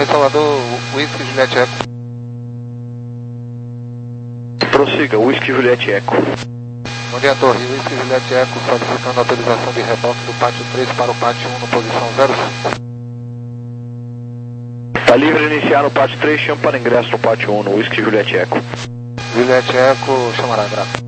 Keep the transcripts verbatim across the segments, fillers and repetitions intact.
Torre Salvador, Whisky Juliette Eco. Prossiga, Whisky Juliette Eco. Bom dia, Torre, Whisky Juliette Eco, solicitando autorização de reboque do pátio três para o pátio um no posição zero cinco. Está livre iniciar no pátio três, chama para ingresso no pátio um, no Whisky Juliette Eco. Juliette Eco, chamará, graças.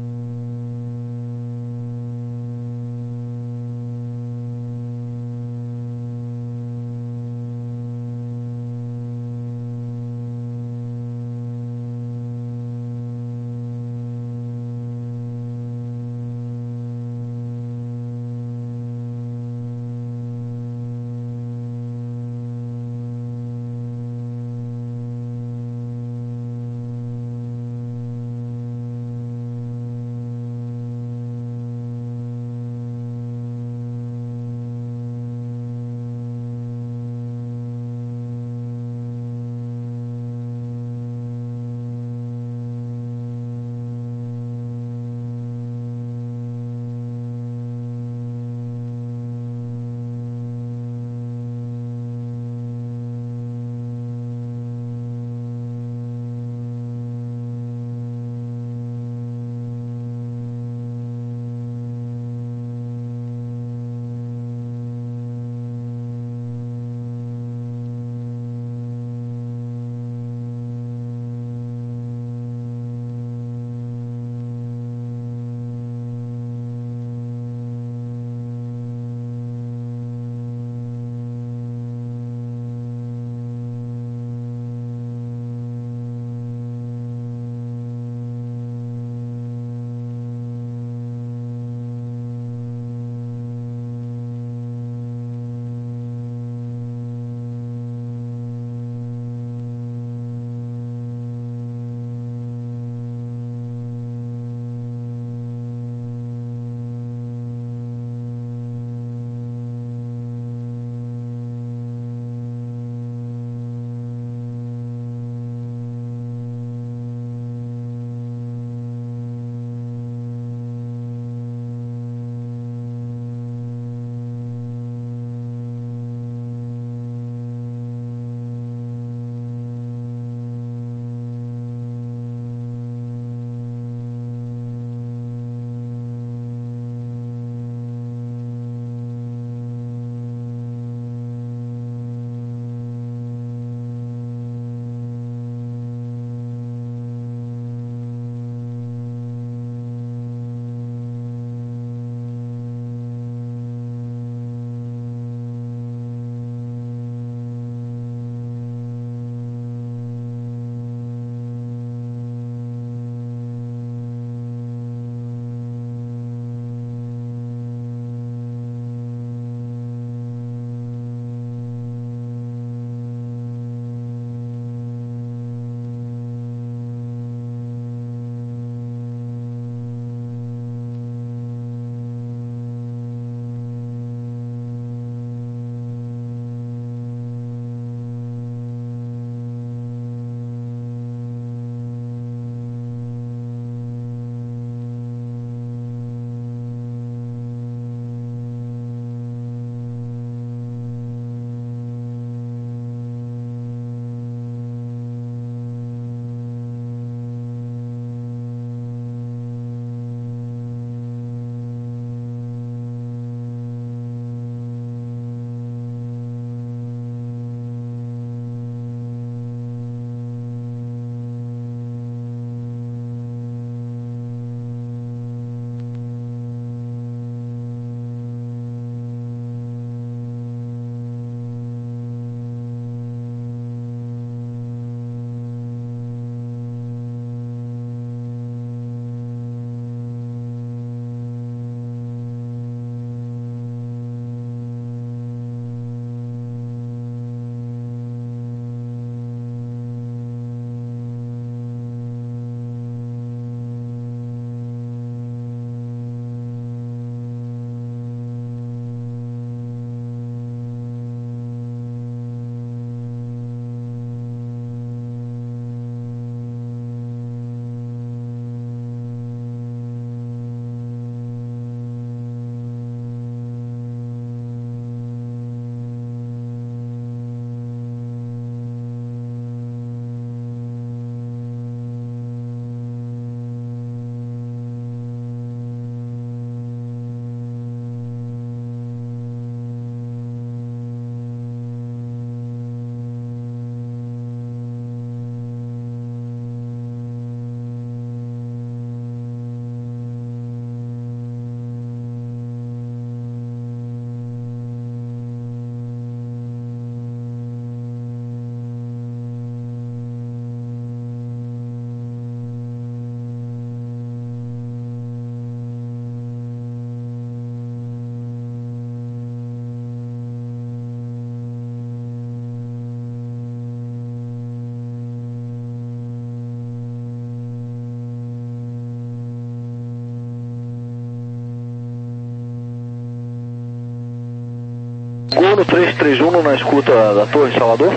Gol no três três um na escuta da Torre Salvador.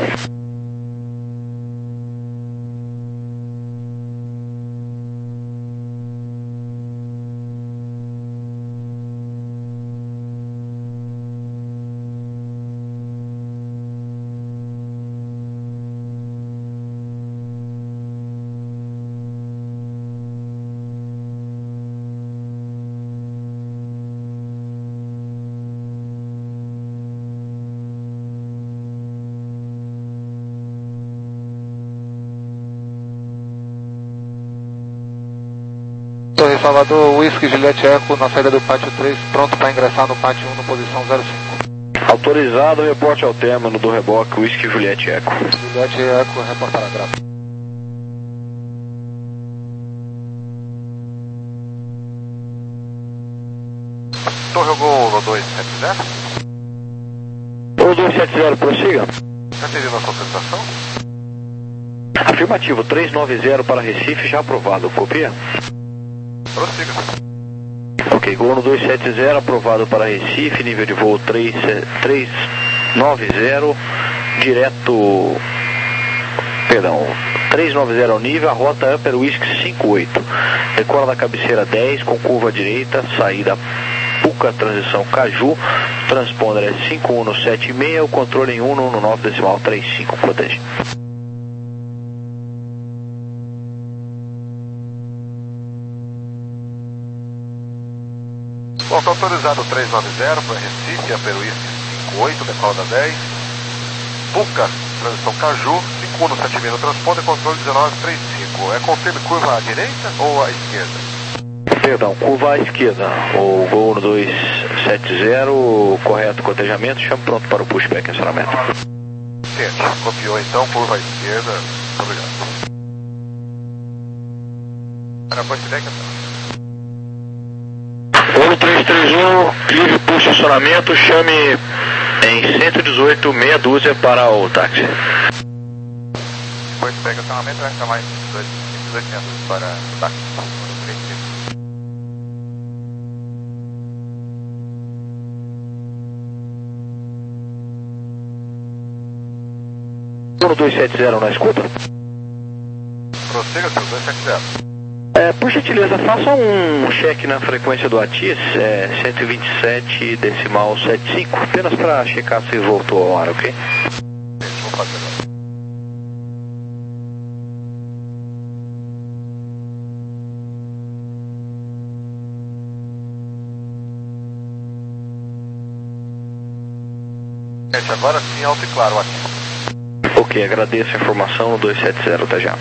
Torre Salvador, Whisky Juliette Eco na saída do pátio três, pronto para ingressar no pátio um, posição zero cinco. Autorizado, reporte ao término do reboque Whisky Juliette Eco. Juliette Eco, reportar a grava. Torre Gol no dois sete zero. O dois sete zero, prossiga. Já entendi nossa autorização? Afirmativo, três nove zero para Recife, já aprovado. Copia? Prossiga. Ok, gol no dois sete zero, aprovado para Recife, nível de voo três nove zero, direto, perdão, três nove zero ao nível, a rota Upper Whisky cinco oito, decora da cabeceira dez, com curva direita, saída Puca, transição Caju, transponder é cinco um sete seis, o controle em um um nove decimal trinta e cinco, protege. Bom, está autorizado três nove zero para Recife, Upper Whisky cinco oito, decola da dez. Puca, transição Caju, cinco um sete seis no transponder, controle dezenove trinta e cinco. É confirme curva à direita ou à esquerda? Perdão, curva à esquerda. O gol no dois sete zero, correto cotejamento, chama pronto para o pushback em acionamento. Entende, copiou então, curva à esquerda, muito obrigado. Para pushback então. Gol três três um, livre por estacionamento, chame em cento e dezoito, meia dúzia para o táxi. Depois pega o acionamento, vai chamar em cento e oitocentos para o táxi. Gol dois sete zero na escuta. Prossiga, seu dois sete zero. É, por gentileza, faça um cheque na frequência do ATIS, é, cento e vinte e sete decimal setenta e cinco, apenas para checar se voltou ao ar, ok? Deixa eu fazer agora. Gente, agora sim, alto e claro aqui. Ok, agradeço a informação no dois sete zero, até já.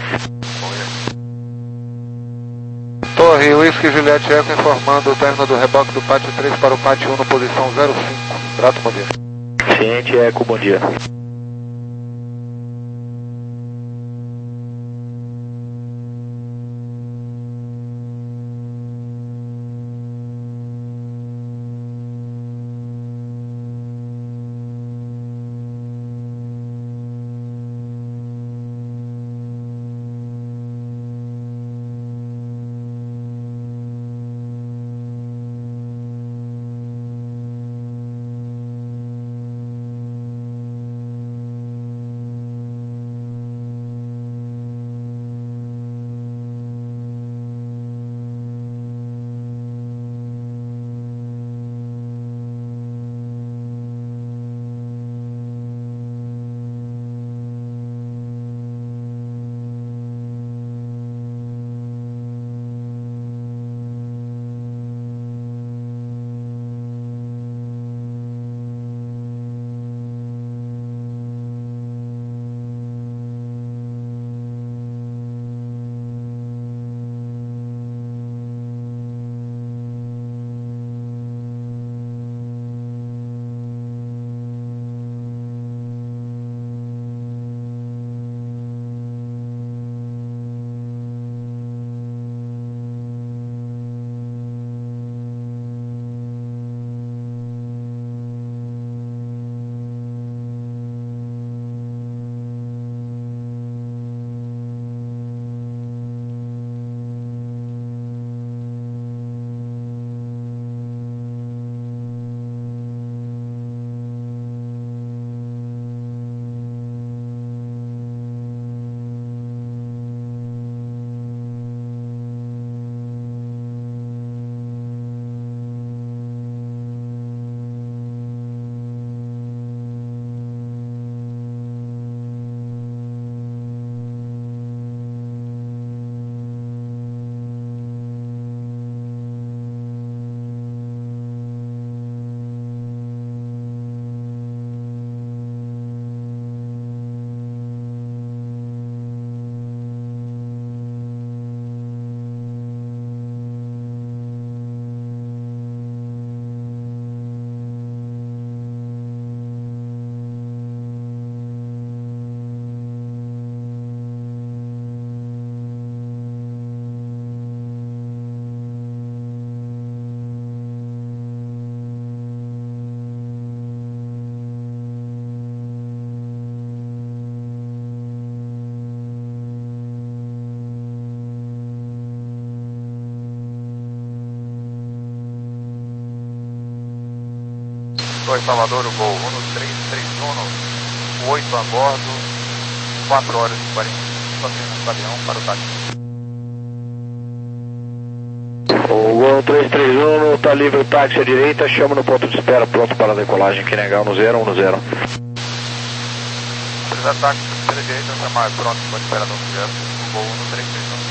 Torre Whisky Juliette Eco informando o término do reboque do pátio três para o pátio um, posição zero cinco. Grato, bom dia. Ciente, Eco, bom dia. dois Salvador, o Gol um três três um, oito a bordo, quatro horas e quarenta minutos, no avião para o táxi. O Gol três três um, está livre o táxi à direita, chama no ponto de espera, pronto para a decolagem, que negar no zero, um no zero. Autorizar táxi, terceira direita, chamar pronto para espera no zero, o Gol um três três um.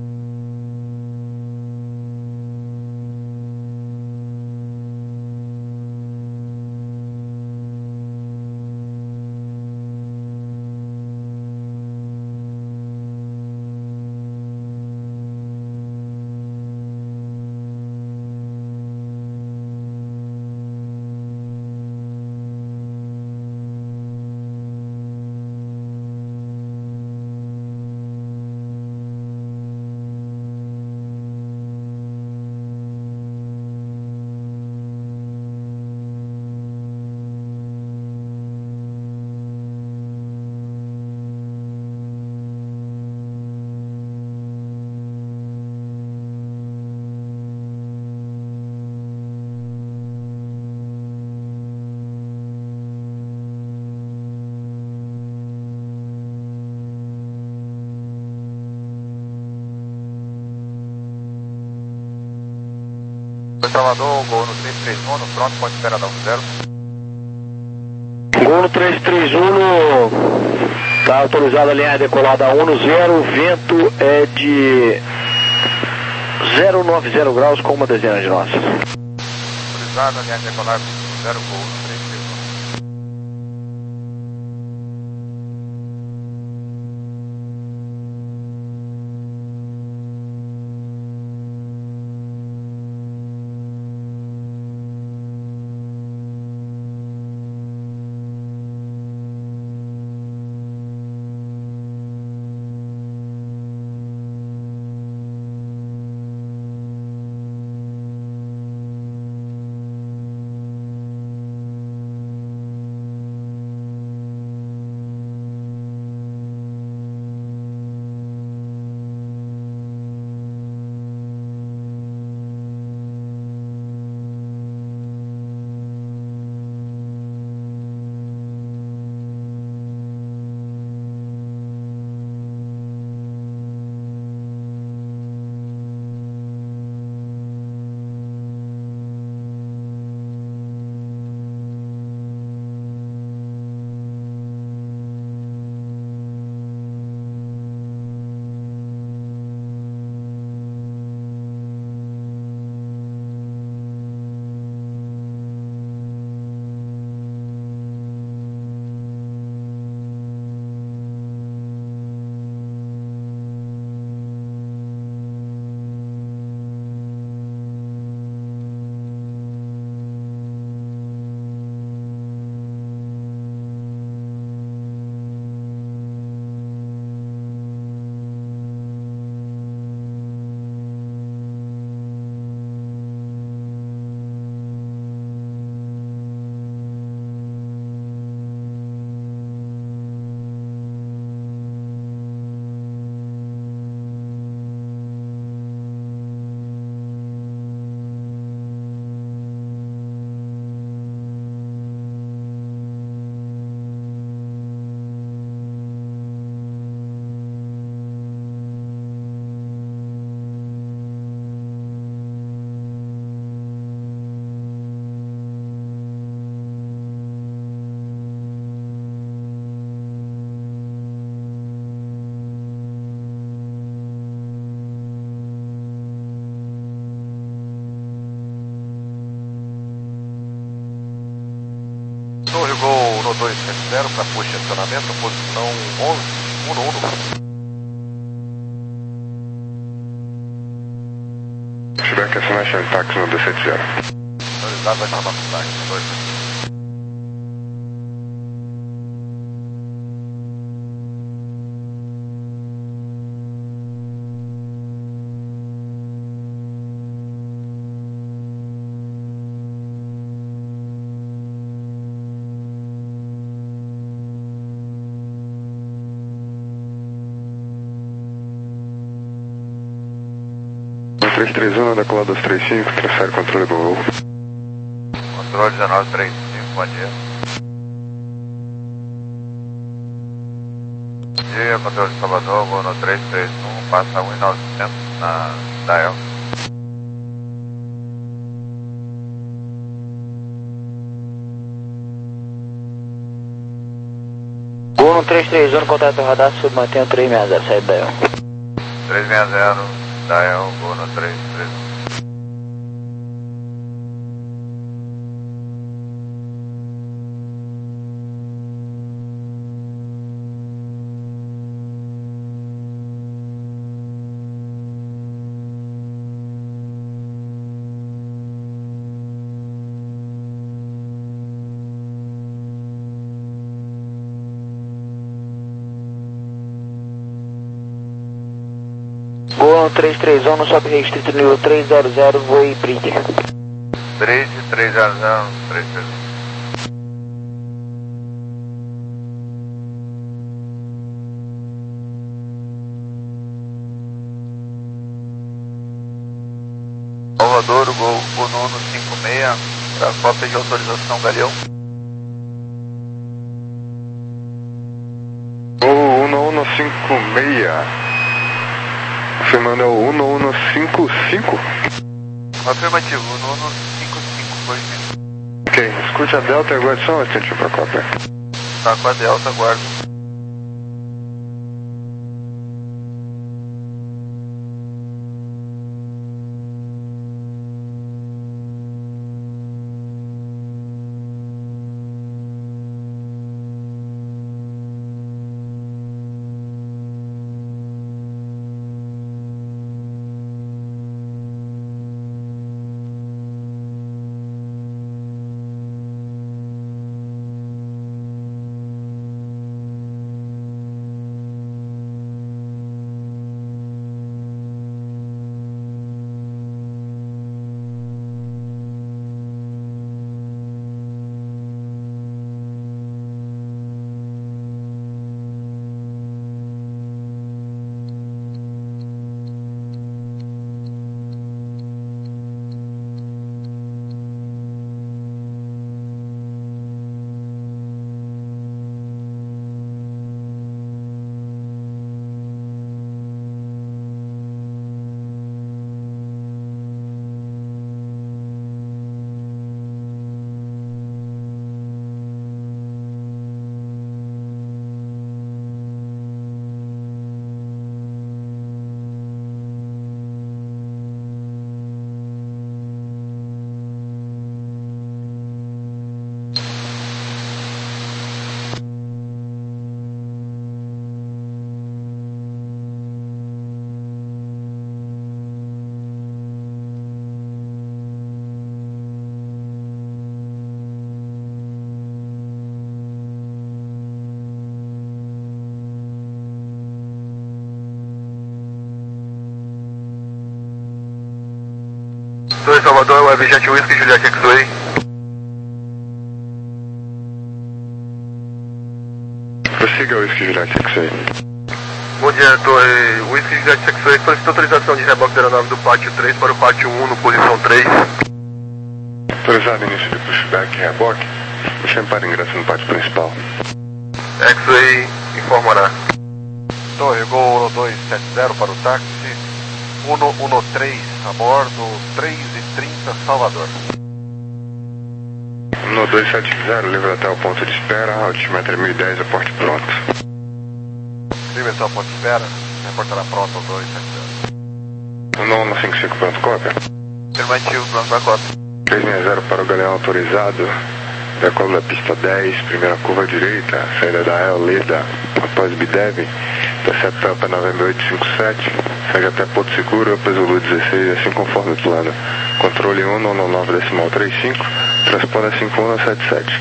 Salvador, Gol no três três um, no pronto, pode esperar dar um zero. Gol no três três um, está autorizada a linha decolada um no zero, o vento é de zero nove zero graus com uma dezena de nós. Autorizada a linha decolada um zero, Gol no três três um. Torre Gol no dois sete zero para push de acionamento, posição onze, um no um. Se tiver que acionar, chame táxi no dois sete zero. Autorizado, vai chamar o táxi no dois sete zero. três três um, decolado dois três cinco, transfere controle do voo. Controle dezenove três cinco. bom dia. Bom dia, controle de Salvador, voo no três três um, passa um mil e novecentos na Dael. Gol no três três um, contato radar, submantém o três seis zero, saída Dael. três seis zero, Dael, voo no três três um. Gol no três três um, no sobe restrito nível três zero zero, voe Bridge. Bridge três zero zero, três três um. Salvador, Gol Uno cinco seis, para cópia de autorização Galeão. Gol Uno Uno cinco seis. Afirmando é o Uno Uno cinco cinco. Afirmativo, Uno Uno cinco cinco, foi mesmo. Ok, escute a Delta e aguarde só um instantinho para a cópia. Tá com a Delta, aguardo. dois Salvador, Webjet Whisky, Juliette X-Way. Prossiga o Whisky Juliette X-Way. Bom dia, Torre. Whisky Juliette X-Way, solicita autorização de reboque da aeronave do pátio três para o pátio um no posição três. Autorizado início de pushback e reboque. Deixando para ingresso no pátio principal. X-Way informará. Torre, Gol dois sete zero para o táxi. Uno um três a bordo, três e trinta, Salvador. No dois sete zero, livre até o ponto de espera, altimetria mil e dez, aporte pronto. Livre até o ponto de espera, reportará pronto ao dois sete zero. Uno Uno cinco cinco, pronto, cópia. Afirmativo, pronto para cópia. três seis zero para o Galeão autorizado. Decola da pista dez, primeira curva à direita, saída da El Leda, após Bidev, intercepta para November oito cinco sete, segue até Porto Seguro, após Zulu dezesseis, assim conforme o plano. Controle um nove nove decimal trinta e cinco, transponder cinco um sete sete.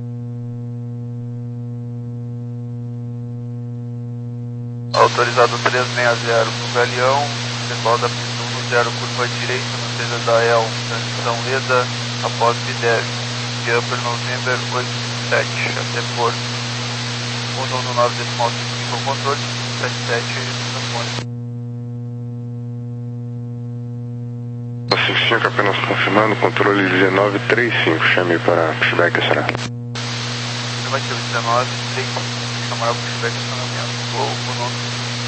Autorizado três seis zero para o Galeão, decola da pista um zero, curva à direita, na saída da El, transição Leda, após Bidev. Upper November oito sete até Porto um nove decimal cinco cinco controle sete sete transpone. cinco cinco, apenas confirmando, controle dezenove trinta e cinco, chame para pushback acionar. Negativo, dezenove trinta e cinco, chamar o pushback acionamento. Vou, vou não.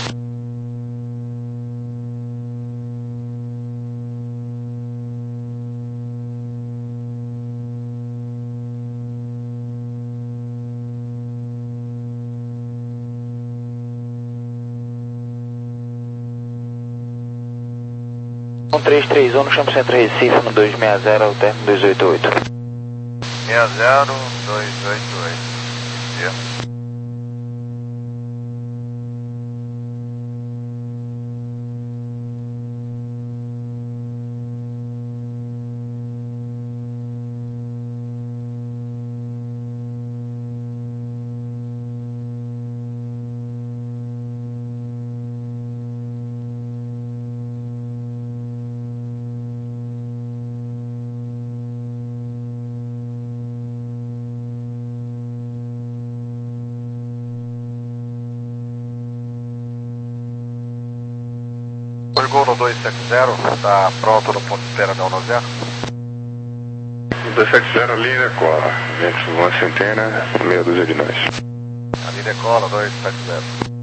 um três três um no Campo Centro Recife, no dois seis zero, ao término dois oito oito. seis zero, dois oito oito. Yeah. Gol no dois sete zero, está pronto no ponto de espera da um zero. dois sete zero, linha decola, vento uma centena, meia dúzia de nós. A linha decola, dois sete zero.